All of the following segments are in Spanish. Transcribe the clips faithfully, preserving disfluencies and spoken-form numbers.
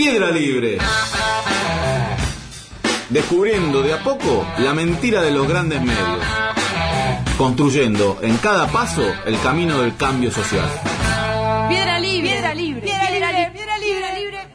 Piedra Libre. Descubriendo de a poco la mentira de los grandes medios. Construyendo en cada paso el camino del cambio social. Piedra Libre. Piedra Libre. Piedra Libre. Piedra Libre. Libre.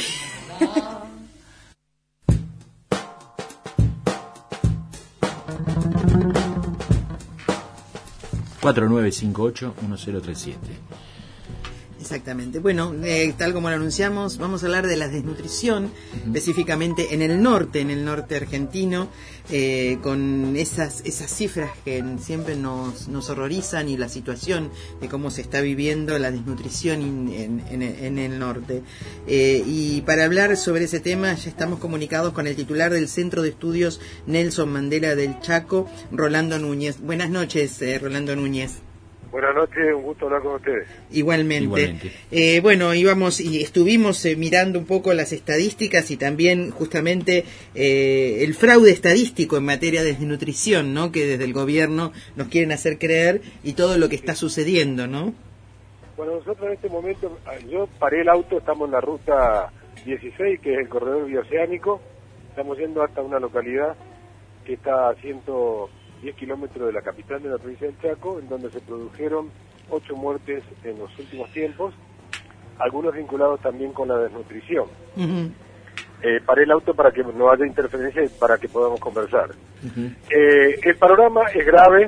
cuatro nueve cinco ocho uno cero tres siete. Exactamente. Bueno, eh, tal como lo anunciamos, vamos a hablar de la desnutrición, uh-huh. específicamente en el norte, en el norte argentino, eh, con esas esas cifras que siempre nos, nos horrorizan y la situación de cómo se está viviendo la desnutrición en, en, en el norte. Eh, y para hablar sobre ese tema ya estamos comunicados con el titular del Centro de Estudios Nelson Mandela del Chaco, Rolando Núñez. Buenas noches, eh, Rolando Núñez. Buenas noches, un gusto hablar con ustedes. Igualmente. Igualmente. Eh, bueno, íbamos y estuvimos eh, mirando un poco las estadísticas y también justamente eh, el fraude estadístico en materia de desnutrición, ¿no? Que desde el gobierno nos quieren hacer creer y todo lo que está sucediendo, ¿no? Bueno, nosotros en este momento, yo paré el auto, estamos en la ruta dieciséis, que es el corredor bioceánico, estamos yendo hasta una localidad que está a ciento diez kilómetros de la capital de la provincia del Chaco, en donde se produjeron ocho muertes en los últimos tiempos, algunos vinculados también con la desnutrición. Uh-huh. Eh, paré el auto para que no haya interferencia y para que podamos conversar. Uh-huh. Eh, el panorama es grave,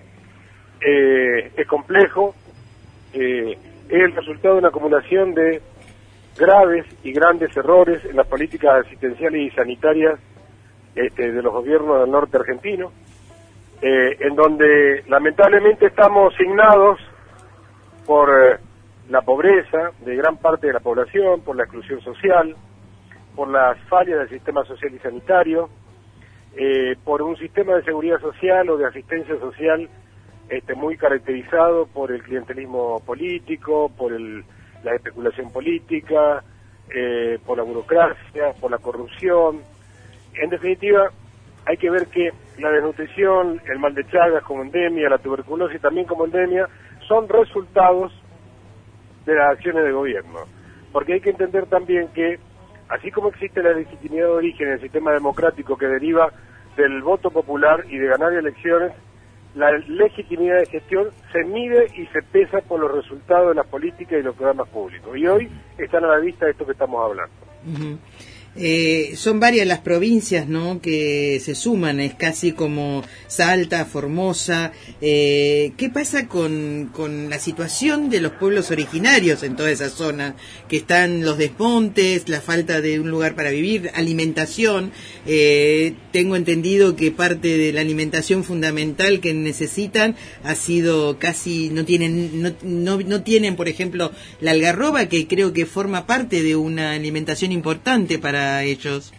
eh, es complejo, eh, es el resultado de una acumulación de graves y grandes errores en las políticas asistenciales y sanitarias este, de los gobiernos del norte argentino. Eh, en donde lamentablemente estamos signados por eh, la pobreza de gran parte de la población, por la exclusión social, por las fallas del sistema social y sanitario, eh, por un sistema de seguridad social o de asistencia social este, muy caracterizado por el clientelismo político, por el, la especulación política, eh, por la burocracia, por la corrupción. En definitiva, hay que ver que la desnutrición, el mal de Chagas como endemia, la tuberculosis también como endemia, son resultados de las acciones de gobierno. Porque hay que entender también que, así como existe la legitimidad de origen en el sistema democrático que deriva del voto popular y de ganar elecciones, la legitimidad de gestión se mide y se pesa por los resultados de las políticas y los programas públicos. Y hoy están a la vista de esto que estamos hablando. Uh-huh. Eh, son varias las provincias, ¿no?, que se suman, es casi como Salta, Formosa. Eh, ¿Qué pasa con, con la situación de los pueblos originarios en toda esa zona? Que están los desmontes, la falta de un lugar para vivir, alimentación. Eh, tengo entendido que parte de la alimentación fundamental que necesitan ha sido casi, no tienen, no, no, no tienen, por ejemplo, la algarroba, que creo que forma parte de una alimentación importante para ellos.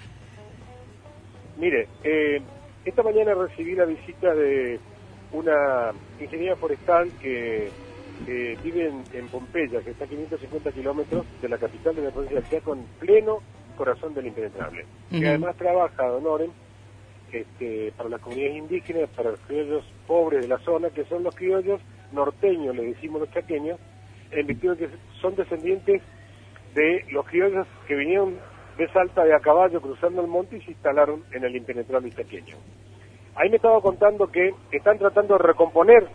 Mire, eh, esta mañana recibí la visita de una ingeniera forestal que eh, vive en, en Pompeya, que está a quinientos cincuenta kilómetros de la capital de la provincia de Chaco, en pleno corazón del impenetrable. Uh-huh. Que además trabaja, don Oren, este, para las comunidades indígenas, para los criollos pobres de la zona, que son los criollos norteños, le decimos los chaqueños, en virtud de que son descendientes de los criollos que vinieron de Salta de a caballo cruzando el monte y se instalaron en el impenetrable chaqueño. Ahí me estaba contando que están tratando de recomponer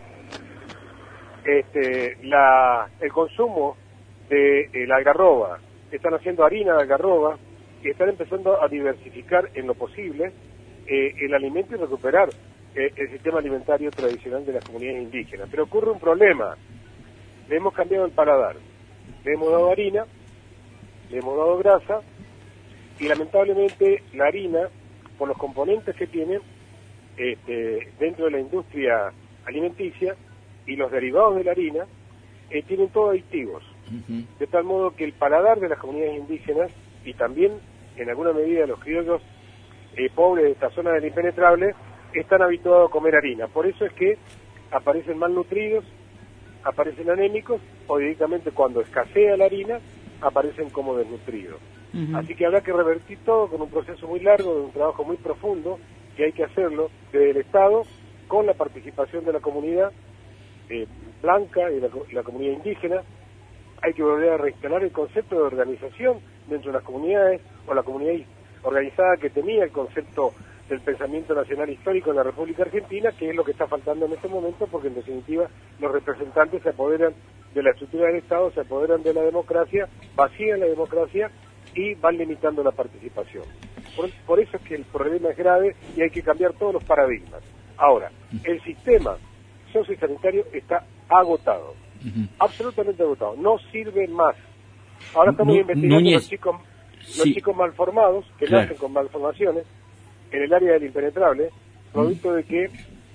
este, la, el consumo de eh, la algarroba, están haciendo harina de algarroba y están empezando a diversificar en lo posible eh, el alimento y recuperar eh, el sistema alimentario tradicional de las comunidades indígenas. Pero ocurre un problema, le hemos cambiado el paladar, le hemos dado harina, le hemos dado grasa, y lamentablemente la harina, por los componentes que tiene este, dentro de la industria alimenticia y los derivados de la harina, eh, tienen todos aditivos. Uh-huh. De tal modo que el paladar de las comunidades indígenas y también en alguna medida los criollos eh, pobres de esta zona del impenetrable están habituados a comer harina. Por eso es que aparecen malnutridos, aparecen anémicos o directamente cuando escasea la harina aparecen como desnutridos. Uh-huh. Así que habrá que revertir todo con un proceso muy largo, de un trabajo muy profundo, que hay que hacerlo desde el Estado, con la participación de la comunidad eh, blanca y la, la comunidad indígena. Hay que volver a reinstalar el concepto de organización dentro de las comunidades, o la comunidad organizada que tenía el concepto del pensamiento nacional histórico en la República Argentina, que es lo que está faltando en este momento, porque en definitiva los representantes se apoderan de la estructura del Estado, se apoderan de la democracia, vacían la democracia y van limitando la participación. Por, por eso es que el problema es grave y hay que cambiar todos los paradigmas. Ahora, el sistema sociosanitario está agotado, uh-huh. absolutamente agotado, no sirve más. Ahora estamos no, investigando Núñez, los chicos los sí. chicos malformados, que claro. nacen con malformaciones, en el área del impenetrable, producto uh-huh. de que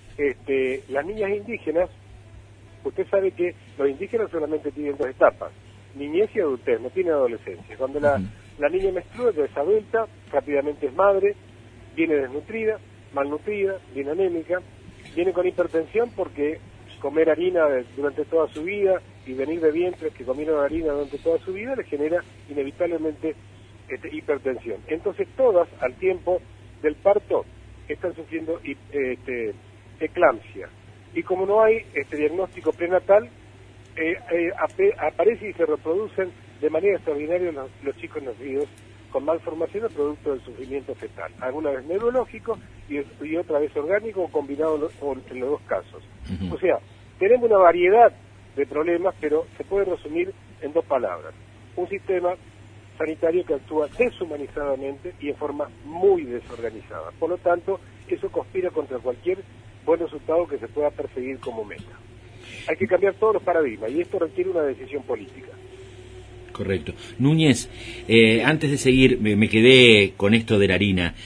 este, las niñas indígenas, usted sabe que los indígenas solamente tienen dos etapas, niñez y adultez, no tiene adolescencia. Cuando la, uh-huh. la niña menstrua ya es adulta, rápidamente es madre, viene desnutrida, malnutrida, viene anémica, viene con hipertensión porque comer harina durante toda su vida y venir de vientres que comieron harina durante toda su vida le genera inevitablemente este, hipertensión. Entonces todas al tiempo del parto están sufriendo este, eclampsia. Y como no hay este diagnóstico prenatal, eh, eh, ap- aparece y se reproducen de manera extraordinaria los, los chicos nacidos con malformaciones producto del sufrimiento fetal, alguna vez neurológico y, y otra vez orgánico o combinado en, en los dos casos. Uh-huh. O sea, tenemos una variedad de problemas, pero se puede resumir en dos palabras. Un sistema sanitario que actúa deshumanizadamente y en forma muy desorganizada. Por lo tanto, eso conspira contra cualquier buen resultado que se pueda perseguir como meta. Hay que cambiar todos los paradigmas y esto requiere una decisión política. Correcto. Núñez, eh, antes de seguir, me, me quedé con esto de la harina.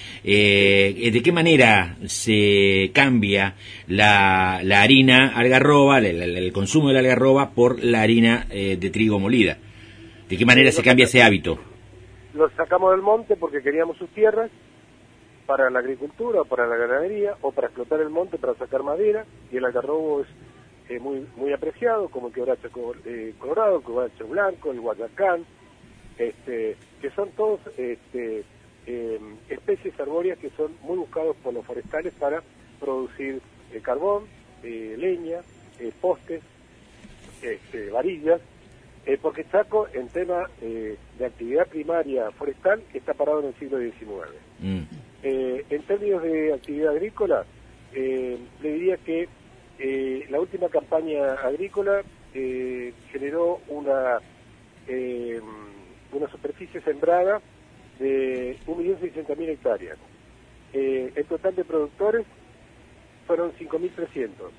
Eh, ¿De qué manera se cambia la, la harina algarroba, el, el, el consumo de la algarroba, por la harina eh, de trigo molida? ¿De qué manera se cambia ese hábito? Lo sacamos del monte porque queríamos sus tierras para la agricultura o para la ganadería o para explotar el monte para sacar madera, y el algarrobo es eh, muy muy apreciado, como el quebracho eh, colorado, el quebracho blanco, el guayacán, este, que son todos este, eh, especies arbóreas que son muy buscados por los forestales para producir eh, carbón, eh, leña, eh, postes, este, varillas, eh, porque Chaco en tema eh, de actividad primaria forestal está parado en el siglo diecinueve. Mm. Eh, en términos de actividad agrícola, eh, le diría que eh, la última campaña agrícola eh, generó una eh, una superficie sembrada de un millón seiscientas mil hectáreas. Eh, el total de productores fueron cinco mil trescientos,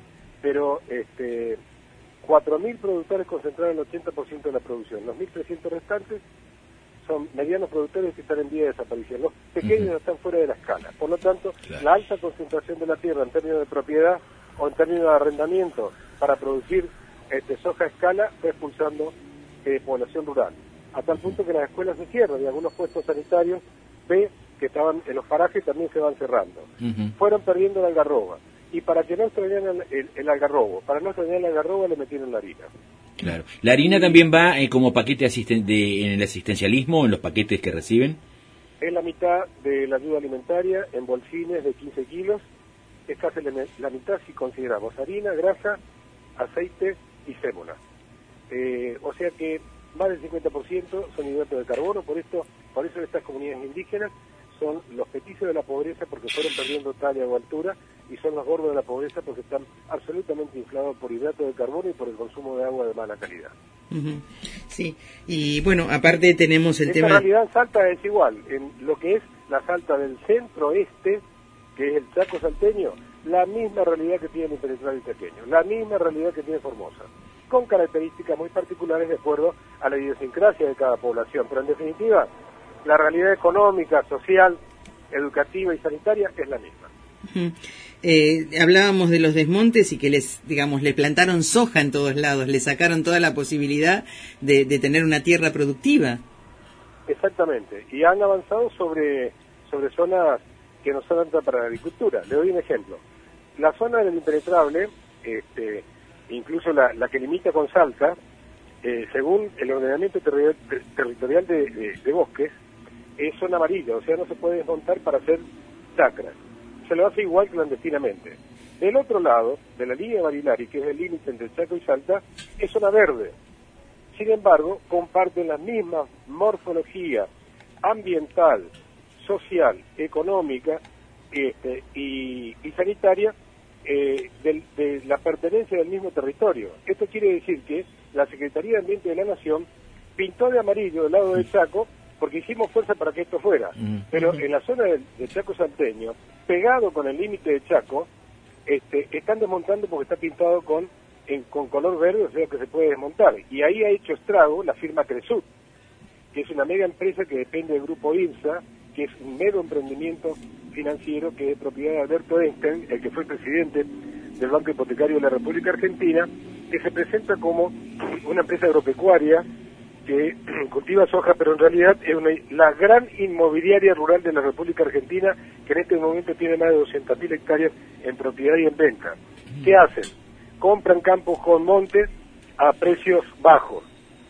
pero este, cuatro mil productores concentraron el ochenta por ciento de la producción. Los mil trescientos restantes son medianos productores que están en vía de desaparición. Los pequeños uh-huh. están fuera de la escala. Por lo tanto, claro. la alta concentración de la tierra en términos de propiedad o en términos de arrendamiento para producir este, soja a escala fue expulsando eh, población rural. A tal punto que las escuelas se cierran y algunos puestos sanitarios B que estaban en los parajes también se van cerrando. Uh-huh. Fueron perdiendo el algarroba. Y para que no extrañaran el, el, el algarrobo, para no extrañar el algarroba le metieron la harina. Claro. ¿La harina y, también va eh, como paquete asisten de, en el asistencialismo, en los paquetes que reciben? Es la mitad de la ayuda alimentaria en bolsines de quince kilos. Es casi la, la mitad si consideramos harina, grasa, aceite y sémola. Eh, o sea que más del cincuenta por ciento son hidratos de carbono. Por esto, por eso estas comunidades indígenas son los peticios de la pobreza porque fueron perdiendo talla o altura, y son los gordos de la pobreza porque están absolutamente inflados por hidratos de carbono y por el consumo de agua de mala calidad. Uh-huh. Sí, y bueno, aparte tenemos el Esta tema... En realidad Salta es igual, en lo que es la Salta del centro-este, que es el Chaco salteño, la misma realidad que tiene el impenetrable chaqueño, la misma realidad que tiene Formosa, con características muy particulares de acuerdo a la idiosincrasia de cada población, pero en definitiva, la realidad económica, social, educativa y sanitaria es la misma. Uh-huh. Eh, hablábamos de los desmontes y que les, digamos, le plantaron soja en todos lados, le sacaron toda la posibilidad de, de tener una tierra productiva. Exactamente, y han avanzado sobre, sobre zonas que no son aptas para la agricultura. Le doy un ejemplo. La zona del impenetrable, este, incluso la, la que limita con Salta, eh, según el ordenamiento terri- ter- territorial de, de, de bosques, es zona amarilla, o sea, no se puede desmontar para hacer chacras. Se lo hace igual clandestinamente. Del otro lado, de la línea Barilari, que es el límite entre Chaco y Salta, es zona verde. Sin embargo, comparten la misma morfología ambiental, social, económica este, y, y sanitaria eh, del, de la pertenencia del mismo territorio. Esto quiere decir que la Secretaría de Ambiente de la Nación pintó de amarillo el lado del Chaco porque hicimos fuerza para que esto fuera. Pero en la zona del, del Chaco salteño, pegado con el límite de Chaco, este, están desmontando porque está pintado con, en, con color verde, o sea que se puede desmontar. Y ahí ha hecho estrago la firma Cresut, que es una mega empresa que depende del grupo INSA, que es un mero emprendimiento financiero que es propiedad de Alberto Einstein, el que fue presidente del Banco Hipotecario de la República Argentina, que se presenta como una empresa agropecuaria que cultiva soja, pero en realidad es una, la gran inmobiliaria rural de la República Argentina, que en este momento tiene más de doscientas mil hectáreas en propiedad y en venta. ¿Qué hacen? Compran campos con montes a precios bajos,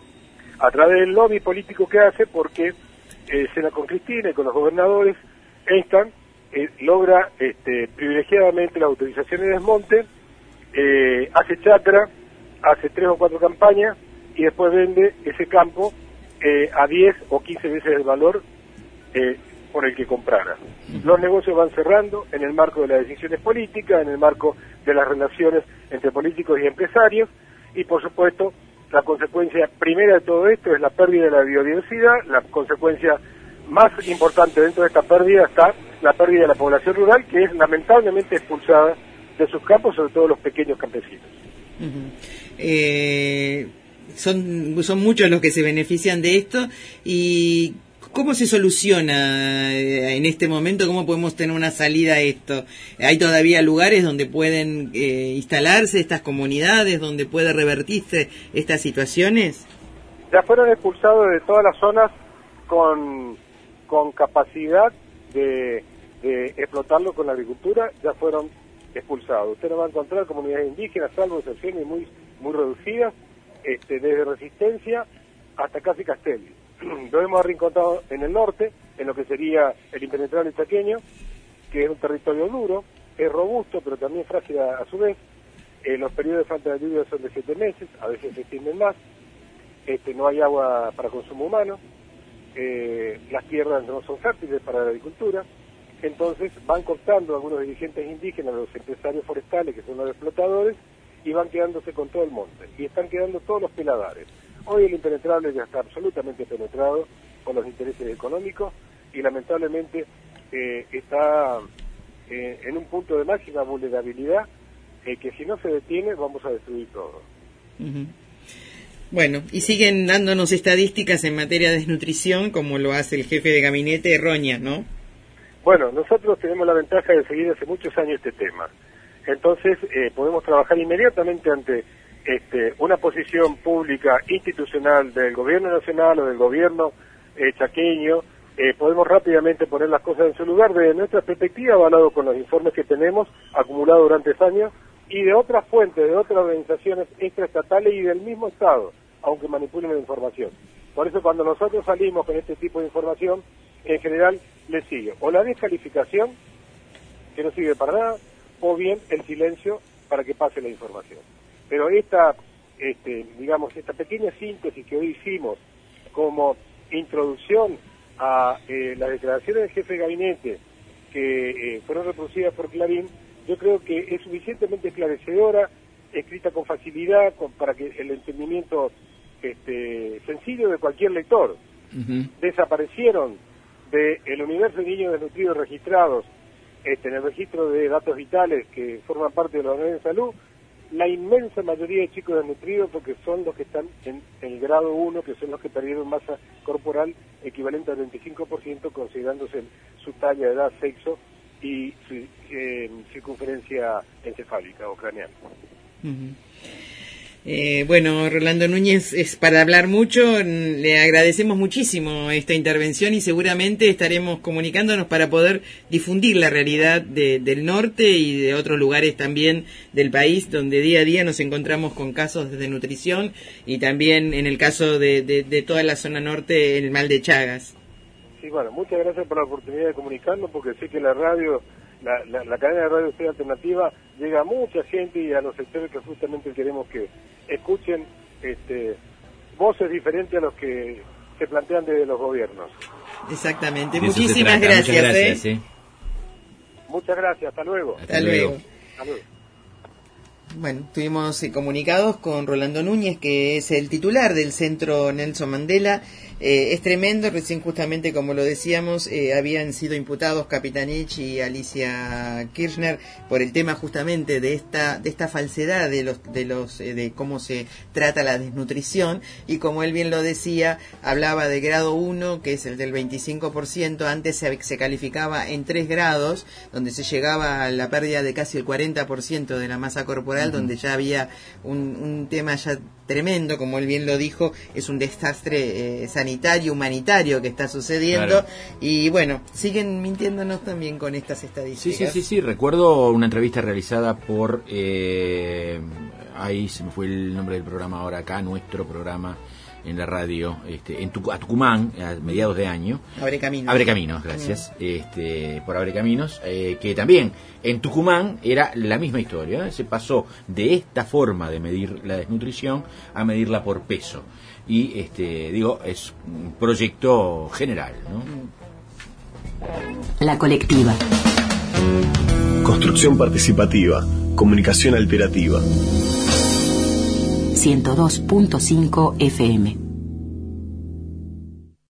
a través del lobby político que hace, porque eh, Sena con Cristina y con los gobernadores, Einstein eh, logra este, privilegiadamente la autorización de desmonte, eh, hace chacra, hace tres o cuatro campañas, y después vende ese campo eh, a diez o quince veces el valor eh, por el que comprara. Los negocios van cerrando en el marco de las decisiones políticas, en el marco de las relaciones entre políticos y empresarios, y por supuesto la consecuencia primera de todo esto es la pérdida de la biodiversidad. La consecuencia más importante dentro de esta pérdida está la pérdida de la población rural, que es lamentablemente expulsada de sus campos, sobre todo los pequeños campesinos. Uh-huh. eh... Son, son muchos los que se benefician de esto. ¿Y cómo se soluciona en este momento? ¿Cómo podemos tener una salida a esto? ¿Hay todavía lugares donde pueden eh, instalarse estas comunidades, donde puede revertirse estas situaciones? Ya fueron expulsados de todas las zonas con, con capacidad de, de explotarlo con la agricultura, ya fueron expulsados. Usted no va a encontrar comunidades indígenas, salvo excepciones muy, muy reducidas, Este, desde Resistencia hasta casi Castelli. Lo hemos arrinconado en el norte, en lo que sería el impenetrable chaqueño, que es un territorio duro, es robusto, pero también frágil a, a su vez. Eh, los periodos de falta de lluvia son de siete meses, a veces se extienden más. Este, no hay agua para consumo humano. Eh, las tierras no son fértiles para la agricultura. Entonces van cortando algunos dirigentes indígenas, los empresarios forestales, que son los explotadores, y van quedándose con todo el monte, y están quedando todos los peladares. Hoy el impenetrable ya está absolutamente penetrado por los intereses económicos, y lamentablemente eh, está eh, en un punto de máxima vulnerabilidad, eh, que si no se detiene vamos a destruir todo. Uh-huh. Bueno, y siguen dándonos estadísticas en materia de desnutrición, como lo hace el jefe de gabinete, Roñas, ¿no? Bueno, nosotros tenemos la ventaja de seguir hace muchos años este tema. Entonces eh, podemos trabajar inmediatamente ante este, una posición pública institucional del gobierno nacional o del gobierno eh, chaqueño. Eh, podemos rápidamente poner las cosas en su lugar desde nuestra perspectiva, avalado con los informes que tenemos acumulados durante años, y de otras fuentes, de otras organizaciones extraestatales y del mismo Estado, aunque manipulen la información. Por eso cuando nosotros salimos con este tipo de información, en general le sigue o la descalificación, que no sirve para nada, o bien el silencio para que pase la información. Pero esta, este, digamos, esta pequeña síntesis que hoy hicimos como introducción a eh, las declaraciones del jefe de gabinete que eh, fueron reproducidas por Clarín, yo creo que es suficientemente esclarecedora, escrita con facilidad, con, para que el entendimiento este, sencillo de cualquier lector. Uh-huh. Desaparecieron del universo de niños desnutridos registrados Este, en el registro de datos vitales que forman parte de la Organización de Salud, la inmensa mayoría de chicos desnutridos, porque son los que están en, en el grado uno, que son los que perdieron masa corporal equivalente al veinticinco por ciento, considerándose su talla, edad, sexo y su eh, circunferencia encefálica o craneal. Uh-huh. Eh, bueno, Rolando Núñez, es para hablar mucho. Le agradecemos muchísimo esta intervención y seguramente estaremos comunicándonos para poder difundir la realidad de, del norte y de otros lugares también del país, donde día a día nos encontramos con casos de desnutrición, y también en el caso de, de, de toda la zona norte, el mal de Chagas. Sí, bueno, muchas gracias por la oportunidad de comunicarnos, porque sé que la radio, la, la, la cadena de radio Usted Alternativa llega a mucha gente y a los sectores que justamente queremos que escuchen este voces diferentes a los que se plantean desde los gobiernos. Exactamente, De eso se muchísimas trata. gracias. Muchas gracias, ¿eh? ¿eh? Muchas gracias, hasta luego. Hasta Hasta luego. luego. Hasta luego. Bueno, estuvimos eh, comunicados con Rolando Núñez, que es el titular del Centro Nelson Mandela. Eh, es tremendo, recién justamente como lo decíamos, eh, habían sido imputados Capitanich y Alicia Kirchner por el tema justamente de esta de esta falsedad de los de los eh, de cómo se trata la desnutrición, y como él bien lo decía, hablaba de grado uno, que es el del veinticinco por ciento, antes se, se calificaba en tres grados, donde se llegaba a la pérdida de casi el cuarenta por ciento de la masa corporal, uh-huh. donde ya había un, un tema ya tremendo, como él bien lo dijo, es un desastre eh, sanitario, humanitario que está sucediendo, claro. Y bueno, siguen mintiéndonos también con estas estadísticas. Sí, sí, sí, sí, recuerdo una entrevista realizada por, eh, ahí se me fue el nombre del programa ahora acá, nuestro programa en la radio, este, en Tuc- a Tucumán, a mediados de año. Abre Caminos. Abre Caminos, gracias. Mm. Este, por Abre Caminos, eh, que también en Tucumán era la misma historia, ¿eh? Se pasó de esta forma de medir la desnutrición a medirla por peso. Y, este, digo, es un proyecto general, ¿no? La colectiva. Construcción participativa. Comunicación alternativa. ciento dos punto cinco F M.